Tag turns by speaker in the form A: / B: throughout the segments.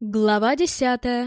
A: Глава 10.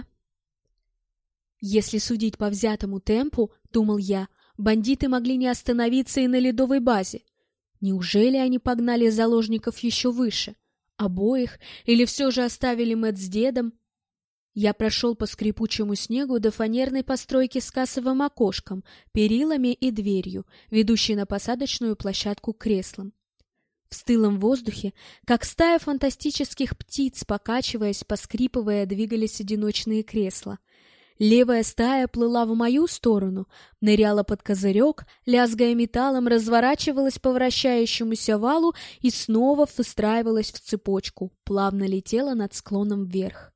A: Если судить по взятому темпу, думал я, бандиты могли не остановиться и на ледовой базе. Неужели они погнали заложников еще выше? Обоих? Или все же оставили Мэтт с дедом? Я прошел по скрипучему снегу до фанерной постройки с кассовым окошком, перилами и дверью, ведущей на посадочную площадку к креслам. В стылом воздухе, как стая фантастических птиц, покачиваясь, поскрипывая, двигались одиночные кресла. Левая стая плыла в мою сторону, ныряла под козырек, лязгая металлом, разворачивалась по вращающемуся валу и снова выстраивалась в цепочку, плавно летела над склоном вверх.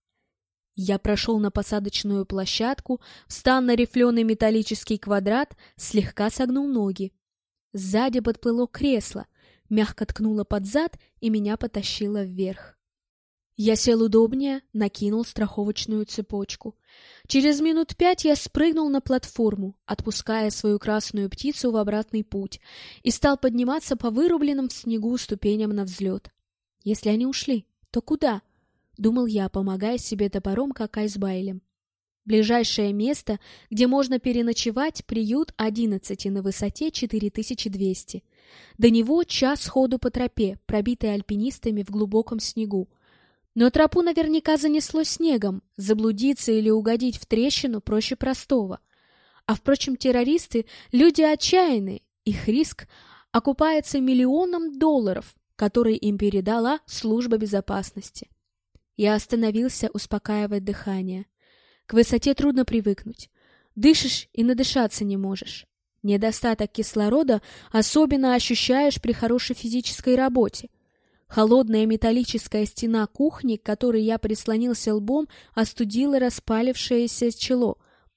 A: Я прошел на посадочную площадку, встал на рифленый металлический квадрат, слегка согнул ноги. Сзади подплыло кресло, мягко ткнуло под зад и меня потащило вверх. Я сел удобнее, накинул страховочную цепочку. Через минут 5 я спрыгнул на платформу, отпуская свою красную птицу в обратный путь, и стал подниматься по вырубленным в снегу ступеням на взлет. Если они ушли, то куда? Думал я, помогая себе топором, как айсбайлем. Ближайшее место, где можно переночевать, приют 11 на высоте 4200. До него час ходу по тропе, пробитой альпинистами в глубоком снегу. Но тропу наверняка занесло снегом, заблудиться или угодить в трещину проще простого. А впрочем, террористы — люди отчаянные, их риск окупается $1 миллион, которые им передала служба безопасности. Я остановился, успокаивая дыхание. К высоте трудно привыкнуть. Дышишь и надышаться не можешь. Недостаток кислорода особенно ощущаешь при хорошей физической работе. Холодная металлическая стена кухни, к которой я прислонился лбом, остудила распалившееся чело.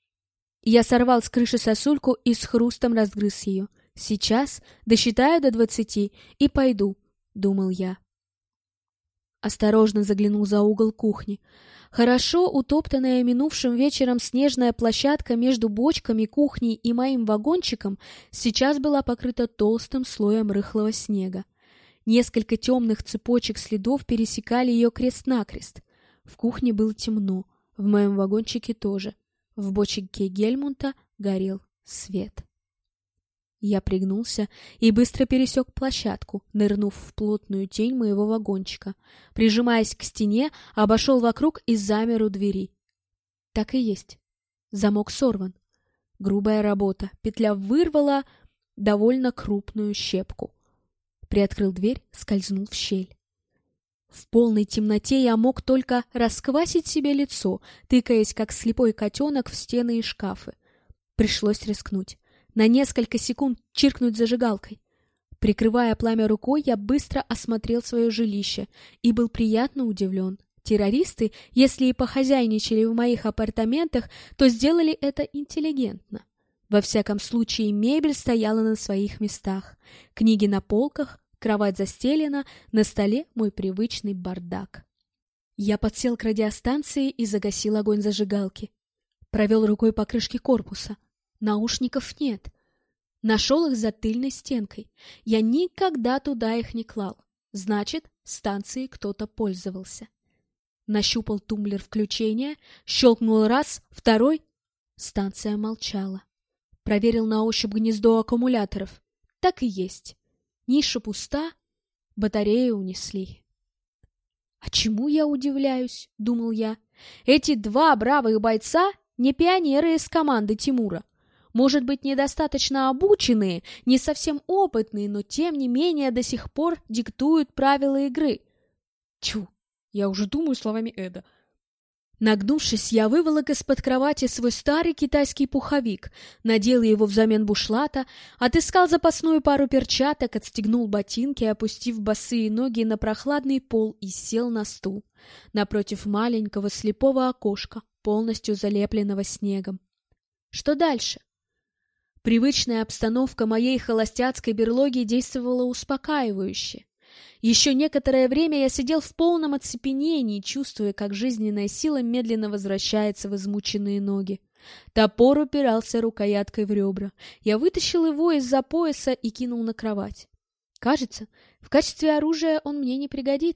A: Я сорвал с крыши сосульку и с хрустом разгрыз ее. Сейчас досчитаю до 20 и пойду, думал я. Осторожно заглянул за угол кухни. Хорошо утоптанная минувшим вечером снежная площадка между бочками, кухней и моим вагончиком сейчас была покрыта толстым слоем рыхлого снега. Несколько темных цепочек следов пересекали ее крест-накрест. В кухне было темно, в моем вагончике тоже. В бочке Гельмунта горел свет. Я пригнулся и быстро пересек площадку, нырнув в плотную тень моего вагончика. Прижимаясь к стене, обошел вокруг и замер у двери. Так и есть. Замок сорван. Грубая работа. Петля вырвала довольно крупную щепку. Приоткрыл дверь, скользнул в щель. В полной темноте я мог только расквасить себе лицо, тыкаясь, как слепой котенок, в стены и шкафы. Пришлось рискнуть. На несколько секунд чиркнуть зажигалкой. Прикрывая пламя рукой, я быстро осмотрел свое жилище и был приятно удивлен. Террористы, если и похозяйничали в моих апартаментах, то сделали это интеллигентно. Во всяком случае, мебель стояла на своих местах. Книги на полках, кровать застелена, на столе мой привычный бардак. Я подсел к радиостанции и загасил огонь зажигалки. Провел рукой по крышке корпуса. Наушников нет. Нашел их за тыльной стенкой. Я никогда туда их не клал. Значит, станцией кто-то пользовался. Нащупал тумблер включения, щелкнул раз, второй. Станция молчала. Проверил на ощупь гнездо аккумуляторов. Так и есть. Ниша пуста, батареи унесли. «А чему я удивляюсь?» — думал я. «Эти два бравых бойца не пионеры из команды Тимура. Может быть, недостаточно обученные, не совсем опытные, но тем не менее до сих пор диктуют правила игры». Тьфу, я уже думаю словами Эда. Нагнувшись, я выволок из-под кровати свой старый китайский пуховик, надел его взамен бушлата, отыскал запасную пару перчаток, отстегнул ботинки, опустив босые ноги на прохладный пол и сел на стул, напротив маленького слепого окошка, полностью залепленного снегом. Что дальше? Привычная обстановка моей холостяцкой берлоги действовала успокаивающе. Еще некоторое время я сидел в полном оцепенении, чувствуя, как жизненная сила медленно возвращается в измученные ноги. Топор упирался рукояткой в ребра. Я вытащил его из-за пояса и кинул на кровать. Кажется, в качестве оружия он мне не пригодится.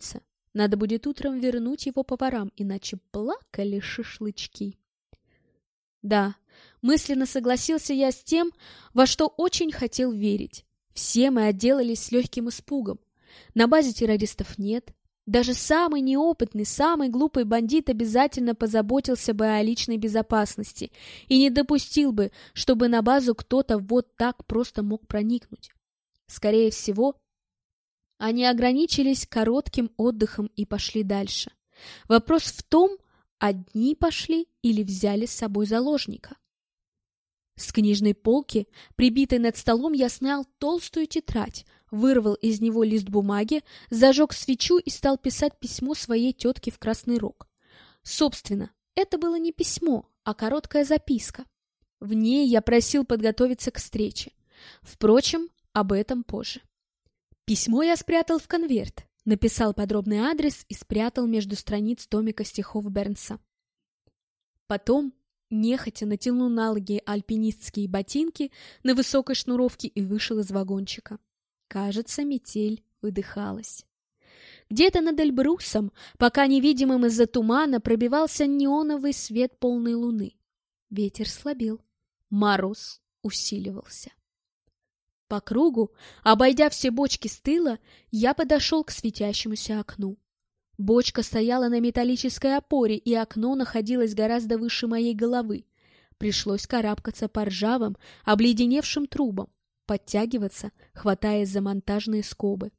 A: Надо будет утром вернуть его поварам, иначе плакали шашлычки. Да, мысленно согласился я с тем, во что очень хотел верить. Все мы отделались с легким испугом. На базе террористов нет. Даже самый неопытный, самый глупый бандит обязательно позаботился бы о личной безопасности и не допустил бы, чтобы на базу кто-то вот так просто мог проникнуть. Скорее всего, они ограничились коротким отдыхом и пошли дальше. Вопрос в том, одни пошли или взяли с собой заложника. С книжной полки, прибитой над столом, я снял толстую тетрадь, вырвал из него лист бумаги, зажег свечу и стал писать письмо своей тетке в Красный Рог. Собственно, это было не письмо, а короткая записка. В ней я просил подготовиться к встрече. Впрочем, об этом позже. Письмо я спрятал в конверт, написал подробный адрес и спрятал между страниц томика стихов Бернса. Потом нехотя натянул на ноги альпинистские ботинки на высокой шнуровке и вышел из вагончика. Кажется, метель выдыхалась. Где-то над Эльбрусом, пока невидимым из-за тумана, пробивался неоновый свет полной луны. Ветер слабел, мороз усиливался. По кругу, обойдя все бочки с тыла, я подошел к светящемуся окну. Бочка стояла на металлической опоре, и окно находилось гораздо выше моей головы. Пришлось карабкаться по ржавым, обледеневшим трубам, подтягиваться, хватаясь за монтажные скобы.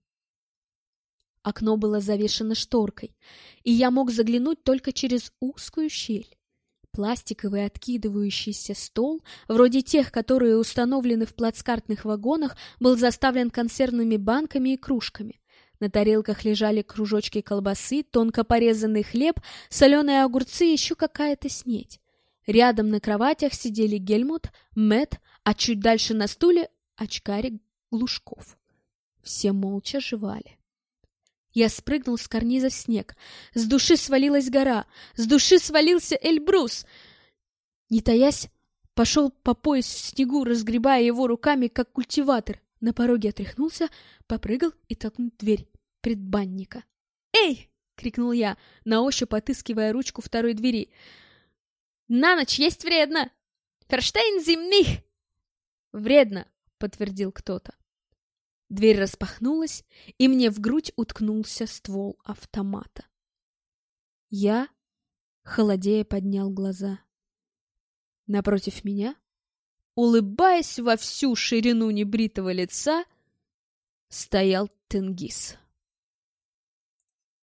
A: Окно было завешено шторкой, и я мог заглянуть только через узкую щель. Пластиковый откидывающийся стол, вроде тех, которые установлены в плацкартных вагонах, был заставлен консервными банками и кружками. На тарелках лежали кружочки колбасы, тонко порезанный хлеб, соленые огурцы и еще какая-то снеть. Рядом на кроватях сидели Гельмут, Мэтт, а чуть дальше на стуле очкарик Глушков. Все молча жевали. Я спрыгнул с карниза в снег. С души свалилась гора, с души свалился Эльбрус. Не таясь, пошел по пояс в снегу, разгребая его руками, как культиватор. На пороге отряхнулся, попрыгал и толкнул дверь предбанника. «Эй!» — крикнул я, на ощупь отыскивая ручку второй двери. «На ночь есть вредно! Verstehen Sie mich?» «Вредно!» — подтвердил кто-то. Дверь распахнулась, и мне в грудь уткнулся ствол автомата. Я, холодея, поднял глаза. Напротив меня, улыбаясь во всю ширину небритого лица, стоял Тенгиз.